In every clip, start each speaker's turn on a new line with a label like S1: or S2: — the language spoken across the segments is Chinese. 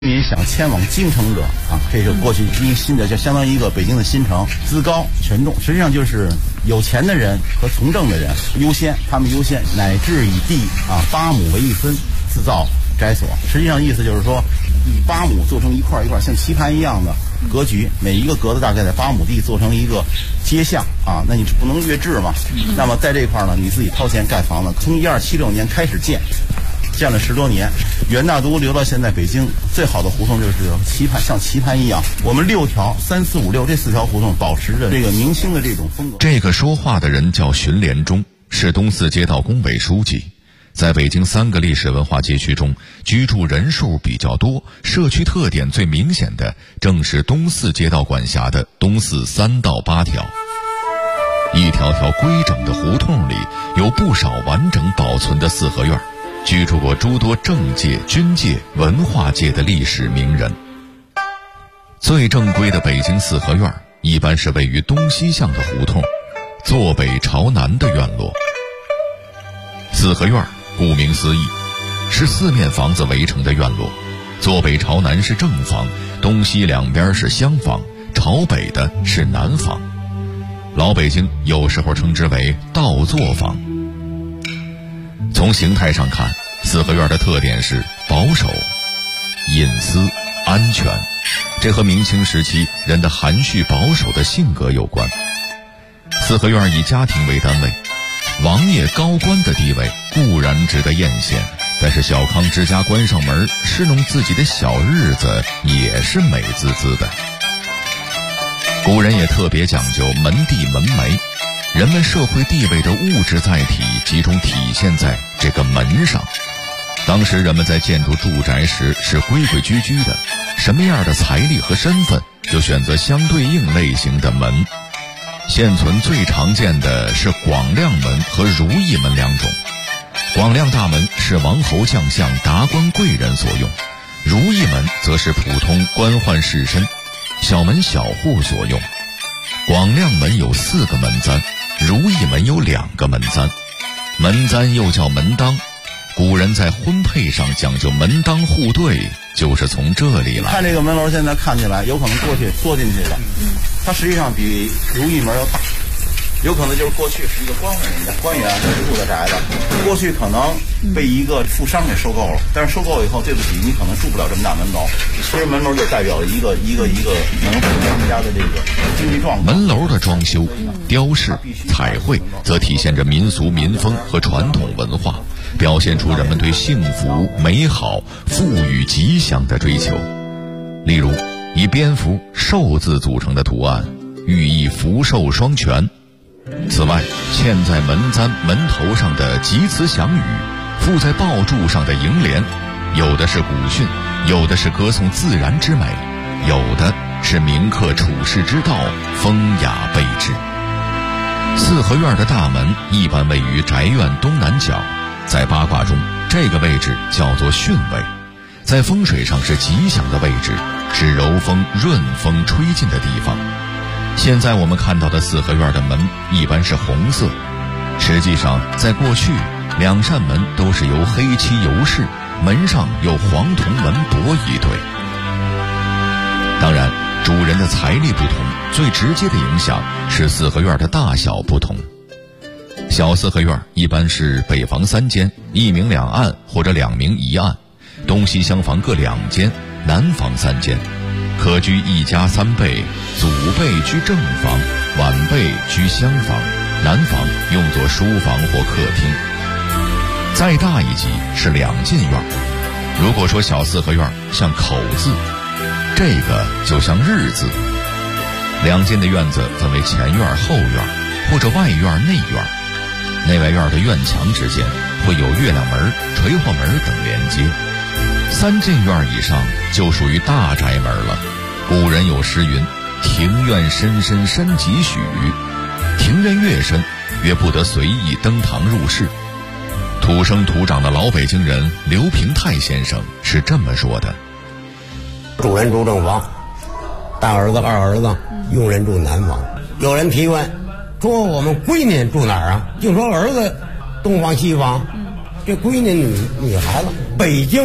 S1: 民想迁往京城者啊，这是过去新的，就相当于一个北京的新城，资高权重，实际上就是有钱的人和从政的人优先，他们优先，乃至以地8亩为一分，自造宅所。实际上意思就是说，以8亩做成一块一块像棋盘一样的格局，每一个格子大概在8亩地做成一个街巷啊，那你不能越制嘛。那么在这块呢，你自己掏钱盖房子，从1276年开始建了10多年，元大都留到现在北京最好的胡同就是棋盘，像棋盘一样。我们6条3、4、5、6这4条胡同保持着这个明清的这种风格。
S2: 这个说话的人叫荀连忠，是东四街道工委书记。在北京3个历史文化街区中，居住人数比较多、社区特点最明显的，正是东四街道管辖的东四3到8条。一条条规整的胡同里，有不少完整保存的四合院，居住过诸多政界、军界、文化界的历史名人。最正规的北京四合院一般是位于东西向的胡同，坐北朝南的院落。四合院顾名思义，是4面房子围成的院落，坐北朝南是正房，东西两边是厢房，朝北的是南房。老北京有时候称之为倒座房。从形态上看，四合院的特点是保守、隐私、安全，这和明清时期人的含蓄保守的性格有关。四合院以家庭为单位，王爷高官的地位固然值得艳羡，但是小康之家关上门侍弄自己的小日子也是美滋滋的。古人也特别讲究门第门楣，人们社会地位的物质载体集中体现在这个门上。当时人们在建筑住宅时是规规矩矩的，什么样的财力和身份就选择相对应类型的门。现存最常见的是广亮门和如意门两种。广亮大门是王侯将相、达官贵人所用，如意门则是普通官宦士绅、小门小户所用。广亮门有4个门簪，如意门有2个门簪。门簪又叫门当，古人在婚配上讲究门当户对，就是从这里来。
S1: 看这个门楼现在看起来有可能过去缩进去的，它实际上比如意门要大，有可能就是过去是一个官员住的宅子，过去可能被一个富商给收购了，但是收购以后，对不起，你可能住不了这么大门楼。其实门楼就代表了一个能否人家的这个经济状况。
S2: 门楼的装修、雕饰、彩绘，则体现着民俗民风和传统文化，表现出人们对幸福、美好、富裕、吉祥的追求。例如，以蝙蝠、寿字组成的图案，寓意福寿双全。此外，嵌在门簪门头上的吉词祥语，附在爆柱上的楹联，有的是古训，有的是歌颂自然之美，有的是铭刻处世之道，风雅备至。四合院的大门一般位于宅院东南角，在八卦中，这个位置叫做巽位，在风水上是吉祥的位置，是柔风润风吹进的地方。现在我们看到的四合院的门一般是红色，实际上在过去2扇门都是由黑漆油饰，门上有黄铜门箔一对。当然，主人的财力不同，最直接的影响是四合院的大小不同。小四合院一般是北房3间，1明2暗或者2明1暗，东西厢房各2间，南房3间，可居一家3辈，祖辈居正房，晚辈居厢房，南房用作书房或客厅。再大一级是2进院，如果说小四合院像口字，这个就像日字。2进的院子分为前院、后院，或者外院、内院。内外院的院墙之间会有月亮门、垂花门等连接。3进院以上就属于大宅门了。古人有诗云：庭院深深深几许，庭院越深越不得随意登堂入室。土生土长的老北京人刘平泰先生是这么说的：
S3: 主人住正房，大儿子、二儿子，佣人住南房。有人提问说我们闺女住哪儿啊？就说儿子东房西房，这闺女女孩子。北京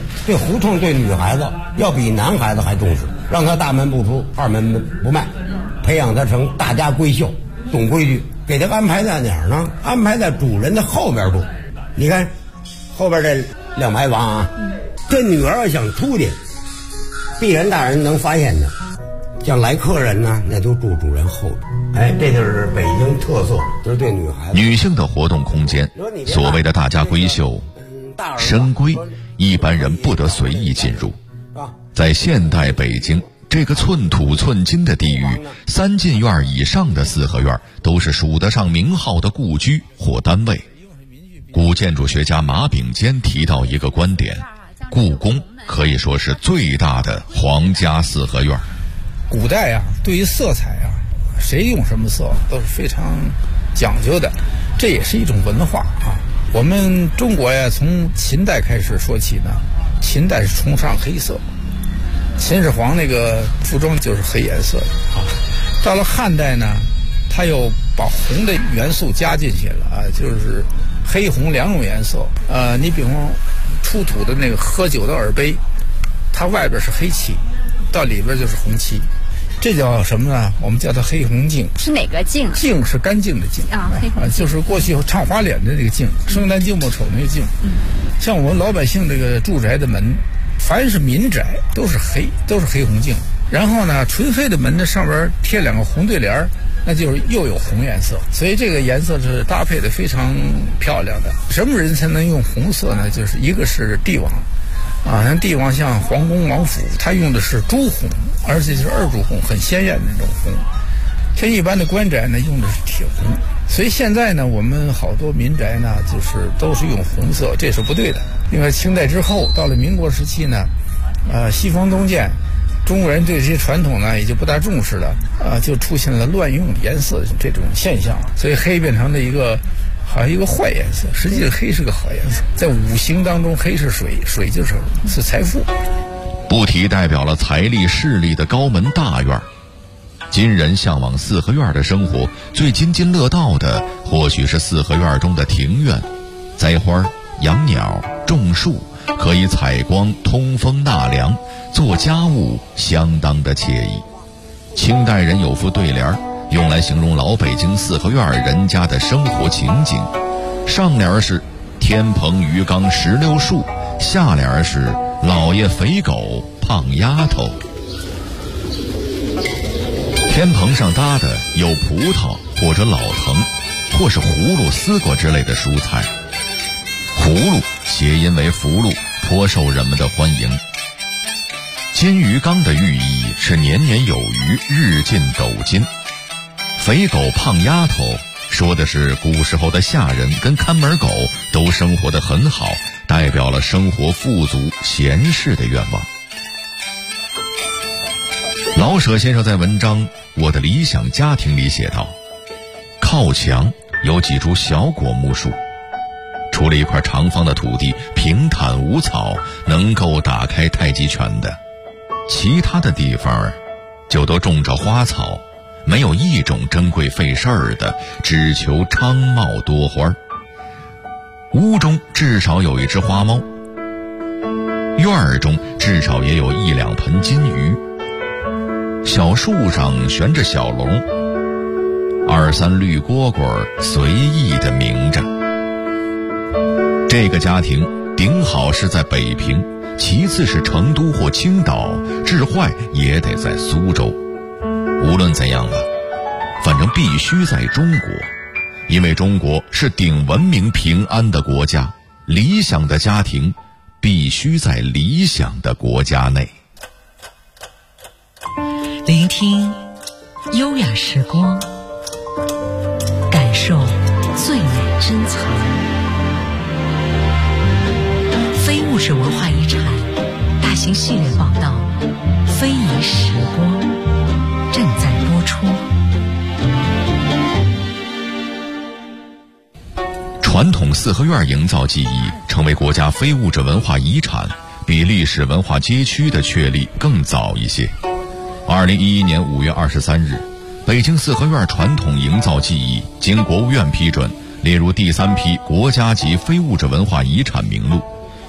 S3: 对胡同对女孩子要比男孩子还重视，让她大门不出二门不迈，培养她成大家闺秀，懂规矩。给她安排在哪儿呢？安排在主人的后边住。你看后边这2排房啊，这女儿要想出去，必然大人能发现的。像来客人呢，那都住主人后边。这就是北京特色，就是对女孩子。
S2: 女性的活动空间，所谓的大家闺秀、深闺，一般人不得随意进入。在现代北京这个寸土寸金的地域，3进院以上的四合院都是数得上名号的故居或单位。古建筑学家马秉坚提到一个观点，故宫可以说是最大的皇家四合院。
S4: 古代啊，对于色彩啊，谁用什么色都是非常讲究的，这也是一种文化啊。我们中国呀，从秦代开始说起呢，秦代是崇尚黑色，秦始皇那个服装就是黑颜色的啊。到了汉代呢，他又把红的元素加进去了啊，就是黑红2种颜色。你比方出土的那个喝酒的耳杯，它外边是黑漆，到里边就是红漆，这叫什么呢？我们叫它黑红净。
S5: 是哪个净？
S4: 净是干净的净啊，黑红就是过去唱花脸的这个净，生旦净末丑那个净。像我们老百姓这个住宅的门，凡是民宅都是黑红净。然后呢，纯黑的门呢上边贴2个红对联，那就是又有红颜色，所以这个颜色是搭配的非常漂亮的。什么人才能用红色呢？就是一个是帝王。像帝王，像皇宫王府，他用的是朱红，而且是2柱红，很鲜艳的那种红。像一般的官宅呢，用的是铁红。所以现在呢，我们好多民宅呢，就是都是用红色，这是不对的。另外，清代之后，到了民国时期呢，西方东渐，中国人对这些传统呢也就不大重视了，就出现了乱用颜色这种现象，所以黑变成了一个好像一个坏颜色，实际上黑是个好颜色。在五行当中，黑是水，水就是财富。
S2: 不提代表了财力势力的高门大院，今人向往四合院的生活，最津津乐道的或许是四合院中的庭院，栽花、养鸟、种树，可以采光、通风纳凉，做家务相当的惬意。清代人有副对联，用来形容老北京四合院人家的生活情景。上联是天棚鱼缸16树，下联是老爷肥狗胖丫头。天棚上搭的有葡萄或者老藤，或是葫芦、丝瓜之类的蔬菜。葫芦谐音为福禄，颇受人们的欢迎。金鱼缸的寓意是年年有余，日进斗金。肥狗胖丫头说的是古时候的下人跟看门狗都生活得很好，代表了生活富足闲适的愿望。老舍先生在文章《我的理想家庭》里写道，靠墙有几株小果木树，除了一块长方的土地平坦无草，能够打开太极拳的，其他的地方就都种着花草，没有一种珍贵费事儿的，只求昌茂多花。屋中至少有一只花猫，院儿中至少也有1、2盆金鱼，小树上悬着小龙，2、3绿蝈蝈随意地鸣着。这个家庭顶好是在北平，其次是成都或青岛，至坏也得在苏州。无论怎样吧，反正必须在中国，因为中国是顶文明平安的国家，理想的家庭必须在理想的国家内。
S6: 聆听优雅时光，感受最美珍藏。非物质文化遗产大型系列报道《非遗时光》正在播出。
S2: 传统四合院营造技艺成为国家非物质文化遗产，比历史文化街区的确立更早一些。2011年5月23日，北京四合院传统营造技艺经国务院批准，列入第3批国家级非物质文化遗产名录，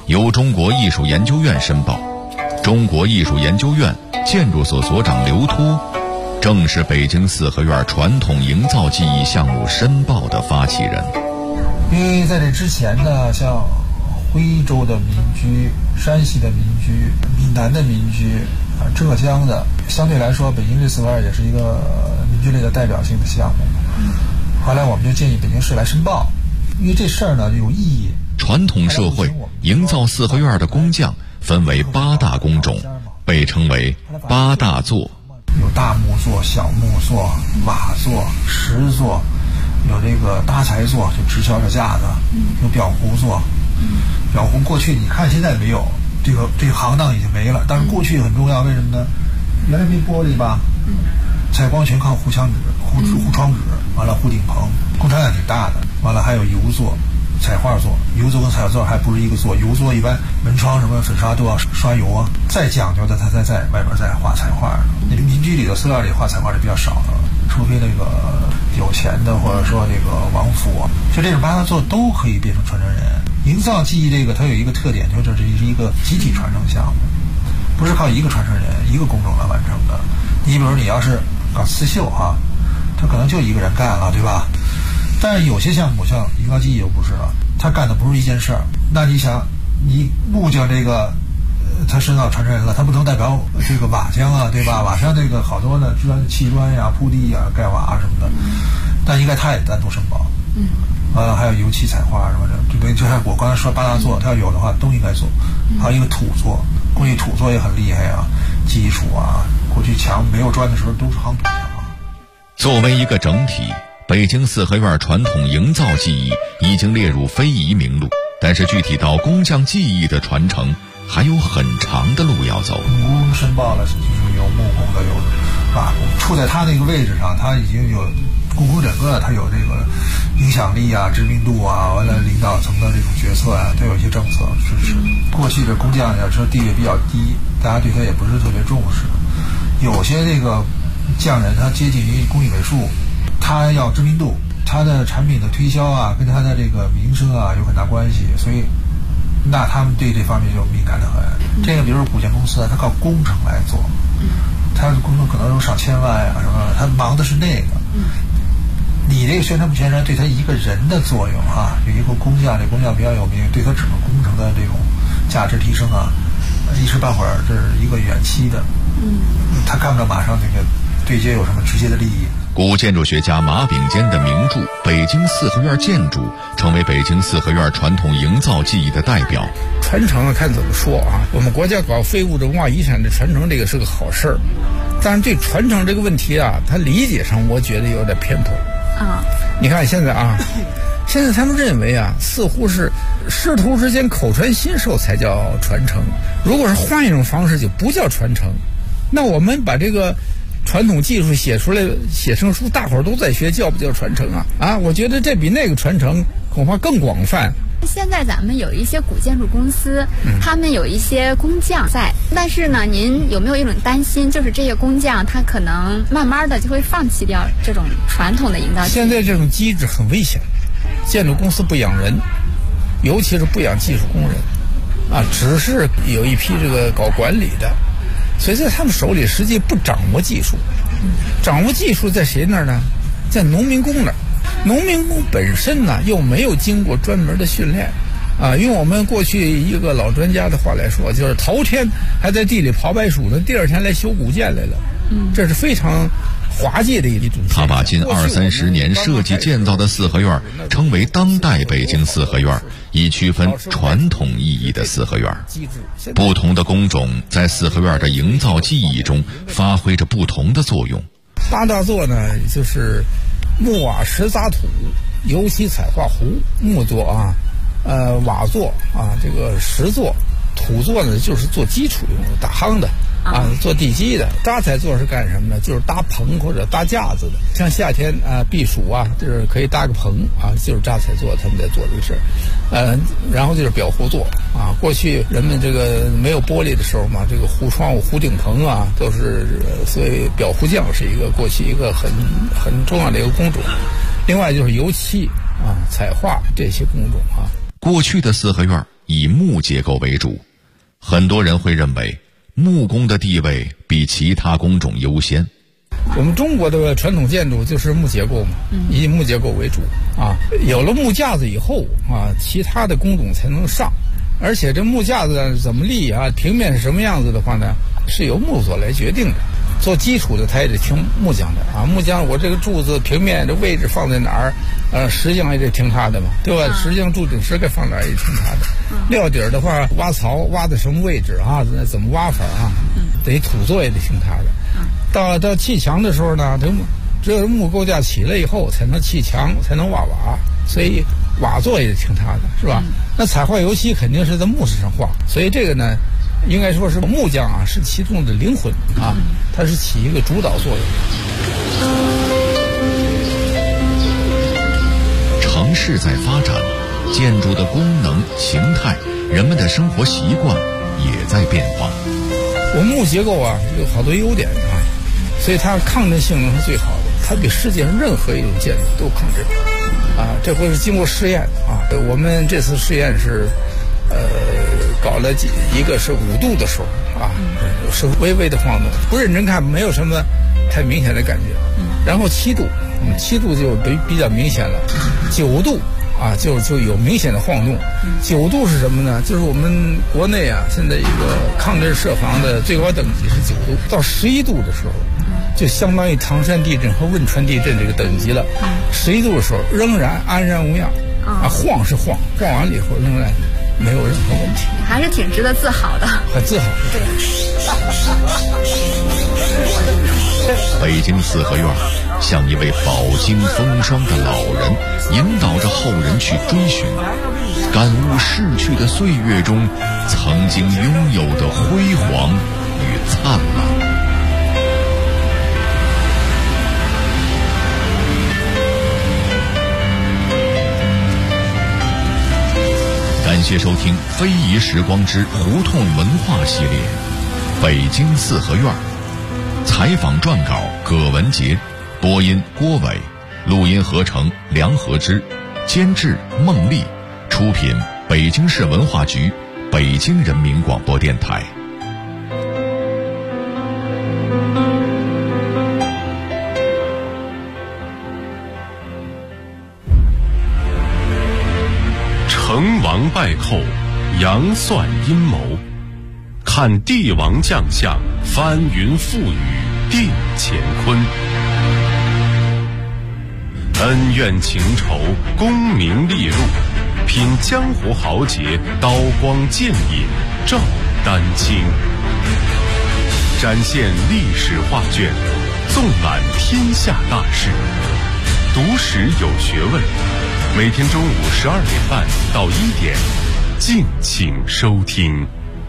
S2: 由中国艺术研究院申报。中国艺术研究院建筑所所长刘秃，正是北京四合院传统营造技艺项目申报的发起人。
S4: 因为在这之前呢，像徽州的民居、山西的民居、闽南的民居、浙江的，相对来说，北京这四合院也是一个民居类的代表性的项目。后来我们就建议北京市来申报，因为这事儿呢有意义。
S2: 传统社会营造四合院的工匠分为8大工种，被称为8大作。
S4: 有大木作、小木作、瓦作、石作，有这个搭材作，就直敲着架子，有裱糊作。裱糊过去你看现在没有，这个行当已经没了，但是过去很重要，为什么呢？原来没玻璃吧，采光全靠糊墙纸、糊窗纸，完了糊顶棚，工程量挺大的。完了还有油作、彩画作，油作跟彩画作还不是一个作，油作一般门窗什么粉刷都要刷油啊，再讲究的它才在外边再画彩画。那个民居里头、寺院里画彩画是比较少的，除非那个有钱的或者说那个王府啊，就这种8大作都可以变成传承人。营造技艺这个它有一个特点，就是这是一个集体传承项目，不是靠一个传承人一个工种来完成的。你比如你要是搞刺绣哈，他可能就一个人干了，对吧？但是有些项目像营造技艺就不是了，他干的不是一件事儿。那你想，你木匠这个他申到传承人了，他不能代表这个瓦匠啊，对吧？瓦匠这个好多的砌砖呀、铺地呀、盖瓦什么的，但应该他也单独申报。还有油漆、彩画什么的，就像我刚才说8大作，他要有的话都应该做。还有一个土作，过去土作也很厉害啊，基础啊，过去墙没有砖的时候都是夯土墙啊。
S2: 作为一个整体，北京四合院传统营造技艺已经列入非遗名录，但是具体到工匠技艺的传承，还有很长的路要走。
S4: 木工申报了，就是有木工的，有瓦工，处在他那个位置上，他已经有故宫整个它有这个影响力啊、知名度啊，完了领导层的这种决策啊，都有一些政策支持。过去的工匠要说地位比较低，大家对他也不是特别重视。有些这个匠人他接近于工艺美术，他要知名度，他的产品的推销啊，跟他的这个名声啊有很大关系，所以那他们对这方面就敏感得很。这个比如说古建公司啊，他靠工程来做，他的工程可能有上千万啊什么，他忙的是那个。你这个宣传不宣传对他一个人的作用啊，有一个工匠，这工匠比较有名，对他整个工程的这种价值提升啊，一时半会儿这是一个远期的，他看不到马上这个对接有什么直接的利益。
S2: 古建筑学家马炳坚的名著《北京四合院建筑》成为北京四合院传统营造技艺的代表。
S4: 传承啊，看怎么说啊。我们国家搞非物质文化遗产的传承，这个是个好事儿，但是对传承这个问题啊，他理解上我觉得有点偏颇。你看现在啊，现在他们认为啊，似乎是师徒之间口传心授才叫传承，如果是换一种方式就不叫传承。那我们把这个传统技术写出来，写成书，大伙儿都在学，叫不叫传承啊？我觉得这比那个传承恐怕更广泛。
S5: 现在咱们有一些古建筑公司，他们有一些工匠在，但是呢，您有没有一种担心，就是这些工匠他可能慢慢的就会放弃掉这种传统的营造技艺？
S4: 现在这种机制很危险，建筑公司不养人，尤其是不养技术工人啊，只是有一批这个搞管理的，所以在他们手里实际不掌握技术。掌握技术在谁那儿呢？在农民工那儿。农民工本身呢又没有经过专门的训练啊，用我们过去一个老专家的话来说，就是头天还在地里刨白薯呢，第二天来修古建来了。这是非常滑稽的一种。
S2: 他把近20-30年设计建造的四合院称为当代北京四合院，以区分传统意义的四合院。不同的工种在四合院的营造技艺中发挥着不同的作用。
S4: 8大作呢，就是木瓦石杂土、油漆彩画糊。木作啊，瓦作啊，这个石作。土作呢就是做基础用的，打夯的啊，做地基的。搭材作是干什么呢？就是搭棚或者搭架子的。像夏天啊避暑啊，就是可以搭个棚啊，就是扎彩作他们在做这个事儿。然后就是裱糊作啊。过去人们这个没有玻璃的时候嘛，这个糊窗户、糊顶棚啊，都是所以裱糊匠是一个过去一个很重要的一个工种。另外就是油漆啊、彩画这些工种啊。
S2: 过去的四合院以木结构为主。很多人会认为木工的地位比其他工种优先。
S4: 我们中国的传统建筑就是木结构嘛，以木结构为主啊。有了木架子以后啊，其他的工种才能上。而且这木架子怎么立啊，平面是什么样子的话呢，是由木作来决定的。做基础的他也得听木匠的啊，木匠我这个柱子平面的位置放在哪儿，石匠也得听他的嘛，对吧？石匠柱顶石该放哪儿也听他的。料底儿的话，挖槽挖在什么位置啊，怎么挖法啊，得土作也得听他的。到砌墙的时候呢，只有木构架起来以后才能砌墙，才能挖瓦，所以瓦作也得听他的，是吧？那彩画油漆肯定是在木石上画，所以这个呢，应该说是木匠啊，是其中的灵魂啊，它是起一个主导作用。
S2: 城市在发展，建筑的功能、形态，人们的生活习惯也在变化。
S4: 我们木结构啊有好多优点啊，所以它抗震性能是最好的，它比世界上任何一种建筑都抗震啊。这回是经过试验啊，我们这次试验是搞了一个是5度的时候啊，是微微的晃动，不认真看没有什么太明显的感觉。然后7度，7度就比较明显了。9度啊，就有明显的晃动。9度是什么呢？就是我们国内啊，现在一个抗震设防的最高等级是9度，到11度的时候，就相当于唐山地震和汶川地震这个等级了。11度的时候仍然安然无恙啊，晃是晃完了以后仍然没有任何问题，
S5: 还是挺值得自豪的，
S4: 很自豪。
S5: 对。
S2: 北京四合院像一位饱经风霜的老人，引导着后人去追寻，感悟逝去的岁月中曾经拥有的辉煌与灿烂。感谢收听非遗时光之胡同文化系列，北京四合院。采访撰稿葛文杰，播音郭伟，录音合成梁和之，监制孟丽，出品北京市文化局，北京人民广播电台。
S7: 成王败寇，杨算阴谋，看帝王将相，翻云覆雨，定乾坤。恩怨情仇，功名利禄，品江湖豪杰，刀光剑影，照丹青。展现历史画卷，纵览天下大事，读史有学问。每天中午12点半到1点，敬请收听。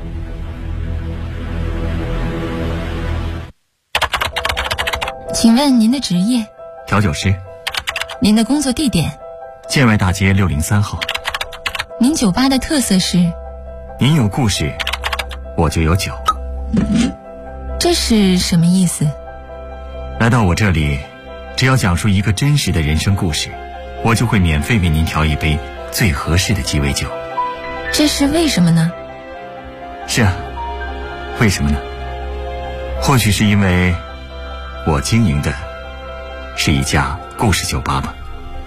S8: 请问您的职业？
S9: 调酒师。
S8: 您的工作地点？
S9: 建外大街603号。
S8: 您酒吧的特色是？
S9: 您有故事，我就有酒。
S8: 这是什么意思？
S9: 来到我这里，只要讲述一个真实的人生故事，我就会免费为您调一杯最合适的鸡尾酒。
S8: 这是为什么呢？
S9: 是啊，为什么呢？或许是因为我经营的是一家故事酒吧吧。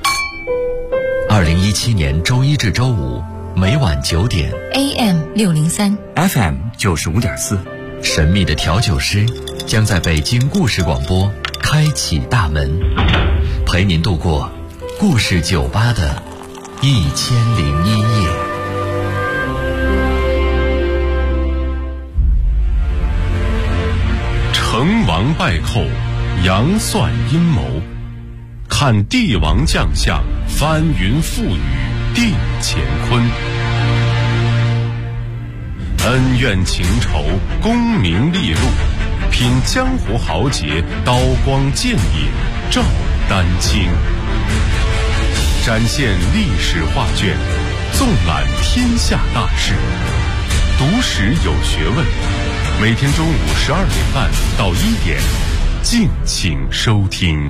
S10: 2017年周一至周五每晚9点
S8: AM 603
S9: FM 95.4，
S10: 神秘的调酒师将在北京故事广播开启大门，陪您度过故事酒吧的1001夜。
S7: 成王败寇，杨算阴谋，看帝王将相，翻云覆雨，定乾坤。恩怨情仇，功名利禄，品江湖豪杰，刀光剑影，照丹青。展现历史画卷，纵览天下大事，读史有学问。每天中午12点半到1点，敬请收听。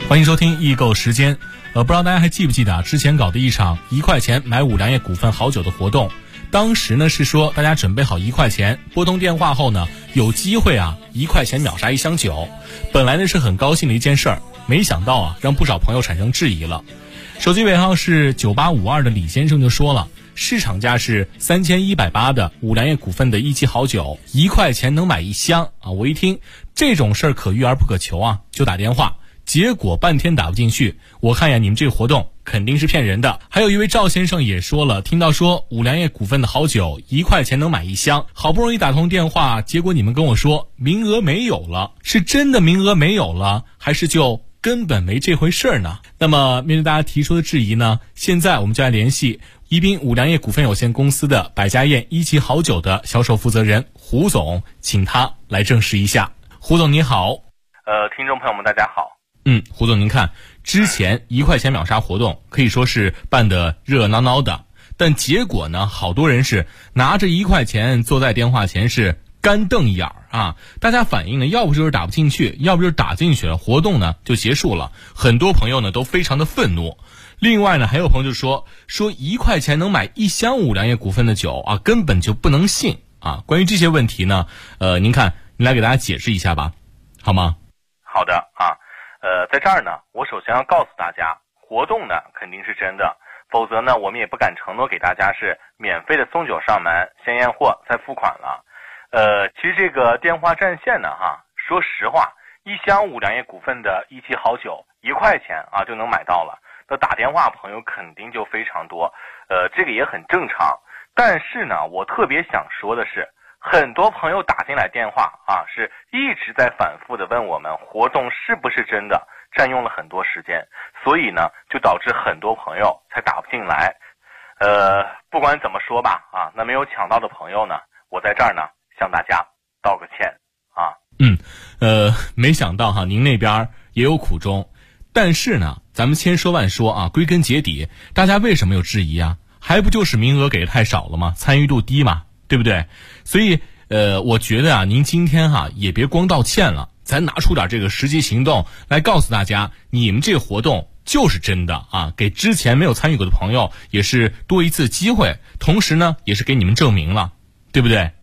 S11: 欢迎收听易购时间。不知道大家还记不记得之前搞的一场1块钱买五粮液股份好酒的活动。当时呢是说大家准备好1块钱，拨通电话后呢有机会1块钱秒杀1箱酒。本来呢是很高兴的一件事儿，没想到让不少朋友产生质疑了。手机尾号是9852的李先生就说了，市场价是3180的五粮液股份的1期好酒，1块钱能买1箱我一听这种事儿可遇而不可求就打电话。结果半天打不进去，我看呀你们这个活动肯定是骗人的。还有一位赵先生也说了，听到说五粮液股份的好酒1块钱能买1箱，好不容易打通电话，结果你们跟我说名额没有了，是真的名额没有了，还是就根本没这回事呢？那么面对大家提出的质疑呢，现在我们就来联系宜宾五粮液股份有限公司的百家宴1期好酒的销售负责人胡总，请他来证实一下。胡总你好。
S12: 听众朋友们大家好。
S11: 胡总您看，之前1块钱秒杀活动可以说是办得热闹闹的，但结果呢，好多人是拿着1块钱坐在电话前是干瞪一眼大家反映呢，要不就是打不进去，要不就是打进去了，活动呢就结束了。很多朋友呢都非常的愤怒。另外呢，还有朋友就说1块钱能买1箱五粮液股份的酒根本就不能信关于这些问题呢，您看，您来给大家解释一下吧，好吗？
S12: 好的在这儿呢，我首先要告诉大家，活动呢肯定是真的，否则呢我们也不敢承诺给大家是免费的送酒上门，先验货再付款了。其实这个电话占线呢说实话，1箱五粮液股份的1期好酒1块钱就能买到了，那打电话朋友肯定就非常多，这个也很正常。但是呢，我特别想说的是，很多朋友打进来电话是一直在反复的问我们活动是不是真的，占用了很多时间，所以呢就导致很多朋友才打不进来。不管怎么说吧那没有抢到的朋友呢，我在这儿呢向大家道个歉
S11: 没想到您那边也有苦衷。但是呢，咱们千说万说归根结底，大家为什么有质疑还不就是名额给的太少了吗？参与度低嘛，对不对？所以我觉得您今天也别光道歉了，咱拿出点这个实际行动来告诉大家，你们这个活动就是真的给之前没有参与过的朋友也是多一次机会，同时呢也是给你们证明了，对不对？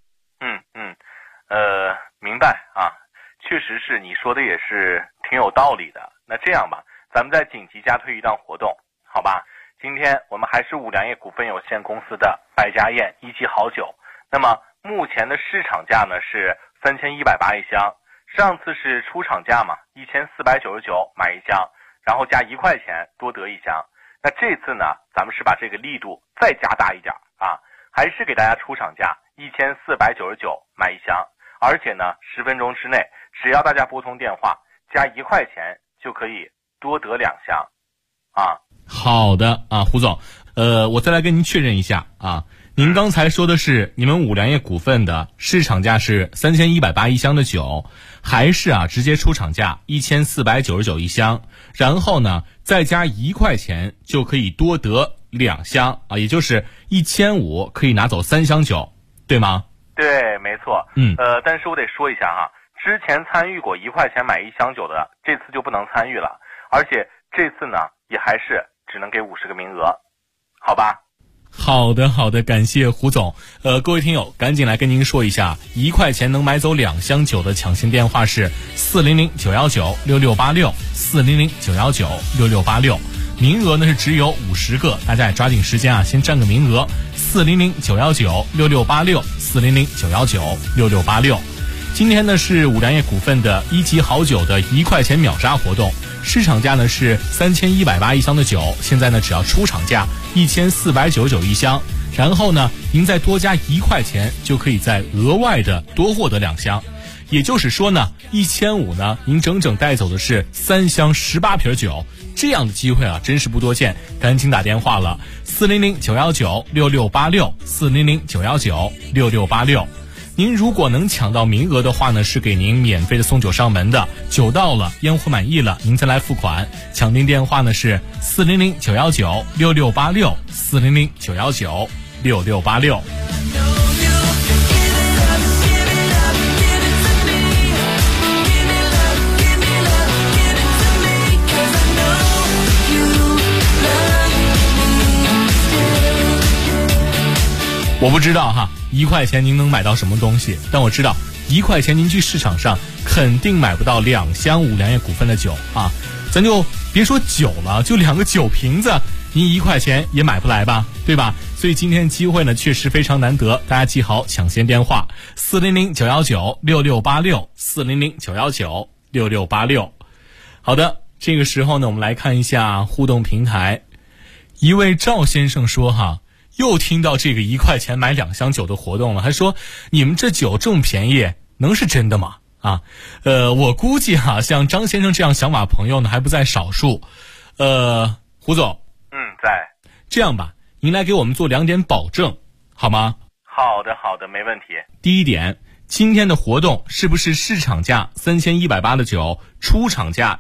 S12: 明白确实是你说的也是挺有道理的。那这样吧，咱们再紧急加推一档活动，好吧？今天我们还是五粮液股份有限公司的百家宴1期好酒，那么目前的市场价呢是3180一箱，上次是出厂价嘛，1499买1箱，然后加1块钱多得1箱。那这次呢，咱们是把这个力度再加大一点还是给大家出厂价1499买1箱，而且呢10分钟之内，只要大家拨通电话加1块钱就可以多得2箱
S11: 好的胡总，我再来跟您确认一下您刚才说的是你们五粮液股份的市场价是3180一箱的酒，还是直接出厂价1499一箱，然后呢再加1块钱就可以多得2箱也就是1500可以拿走3箱酒，对吗？
S12: 对，没错。但是我得说一下之前参与过1块钱买1箱酒的，这次就不能参与了，而且这次呢也还是只能给50个名额，好吧？
S11: 好的，感谢胡总。各位听友，赶紧来跟您说一下，1块钱能买走2箱酒的抢先电话是400-919-6686，400-919-6686。名额呢是只有50个，大家也抓紧时间先占个名额。400-919-6686，400-919-6686。今天呢是五粮液股份的1期好酒的1块钱秒杀活动，市场价呢是3180一箱的酒，现在呢只要出厂价1499一箱，然后呢您再多加1块钱就可以再额外的多获得2箱，也就是说呢1500呢您整整带走的是3箱18瓶酒，这样的机会真是不多见，赶紧打电话了，400-919-6686，400-919-6686。您如果能抢到名额的话呢，是给您免费的送酒上门的，酒到了烟火满意了您再来付款。抢订电话呢是400-919-6686，400-919-6686。 我不知道哈，1块钱您能买到什么东西？但我知道1块钱您去市场上肯定买不到2箱五粮液股份的酒啊！咱就别说酒了，就2个酒瓶子，您1块钱也买不来吧，对吧？所以今天机会呢确实非常难得，大家记好抢先电话400-919-6686，400-919-6686。好的，这个时候呢，我们来看一下互动平台。一位赵先生说哈，又听到这个1块钱买2箱酒的活动了，还说你们这酒这么便宜，能是真的吗？啊，我估计哈，像张先生这样想法朋友呢还不在少数。胡总，
S12: 在。
S11: 这样吧，您来给我们做2点保证，好吗？
S12: 好的，没问题。
S11: 第一点，今天的活动是不是市场价3180的酒，出厂价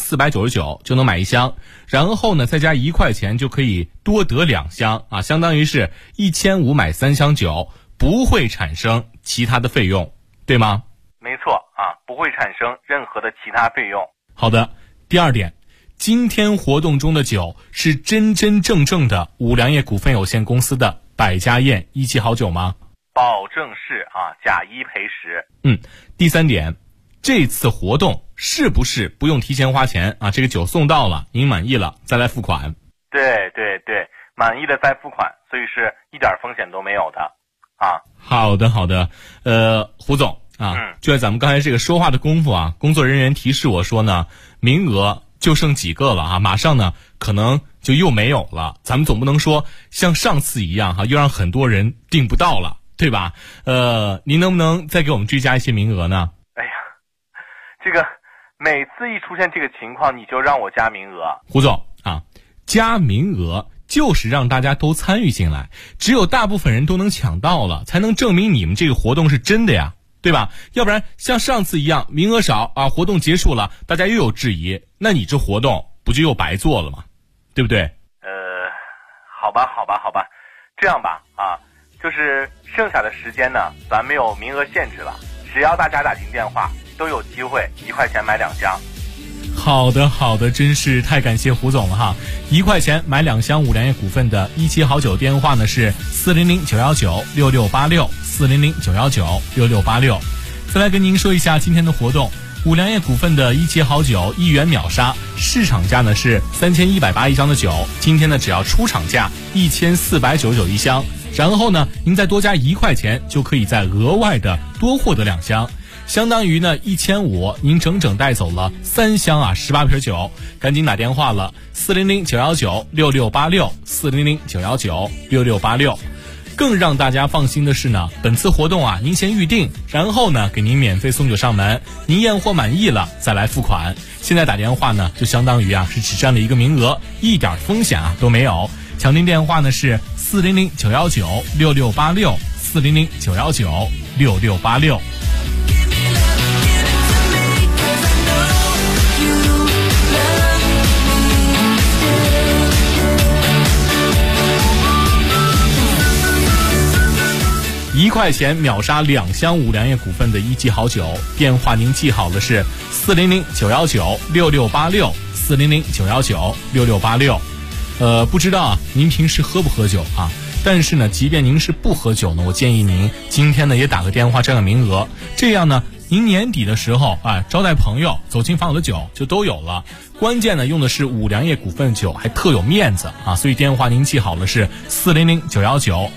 S11: 1499就能买1箱，然后呢再加1块钱就可以多得2箱啊，相当于是1500买3箱酒，不会产生其他的费用，对吗？
S12: 没错啊，不会产生任何的其他费用。
S11: 好的，第二点，今天活动中的酒是真真正正的五粮液股份有限公司的百家宴一期好酒吗？
S12: 保证是啊，假1赔10。
S11: 第三点，这次活动是不是不用提前花钱啊？这个酒送到了，您满意了再来付款。
S12: 对，满意的再付款，所以是一点风险都没有的啊。
S11: 好的，胡总啊，就在咱们刚才这个说话的功夫啊，工作人员提示我说呢，名额就剩几个了啊，马上呢可能就又没有了。咱们总不能说像上次一样哈，又让很多人订不到了，对吧？您能不能再给我们追加一些名额呢？
S12: 哎呀，这个每次一出现这个情况，你就让我加名额。
S11: 胡总啊，加名额就是让大家都参与进来，只有大部分人都能抢到了，才能证明你们这个活动是真的呀，对吧？要不然像上次一样名额少啊，活动结束了大家又有质疑，那你这活动不就又白做了吗？对不对？
S12: 好吧，这样吧啊，就是剩下的时间呢，咱没有名额限制了，只要大家打进电话都有机会1块钱买2箱。
S11: 好的，真是太感谢胡总了哈！1块钱买2箱五粮液股份的一期好酒电话呢是400-919-6686，400-919-6686。再来跟您说一下今天的活动，五粮液股份的一期好酒1元秒杀，市场价呢是3180一箱的酒，今天呢只要出厂价1499一箱，然后呢您再多加1块钱就可以再额外的多获得2箱。相当于呢1500，您整整带走了3箱啊18瓶酒，赶紧打电话了，400-919-6686，400-919-6686。更让大家放心的是呢，本次活动啊，您先预定，然后呢给您免费送酒上门，您验货满意了再来付款。现在打电话呢，就相当于啊是只占了一个名额，一点风险啊都没有。抢订电话呢是400-919-6686，400-919-6686。1块钱秒杀2箱五粮液股份的一期好酒，电话您记好了是400-919-6686，400-919-6686。不知道啊，您平时喝不喝酒啊？但是呢，即便您是不喝酒呢，我建议您今天呢也打个电话占个名额，这样呢，您年底的时候招待朋友走亲访友的酒就都有了。关键呢用的是五粮液股份酒，还特有面子啊！所以电话您记好了是400-919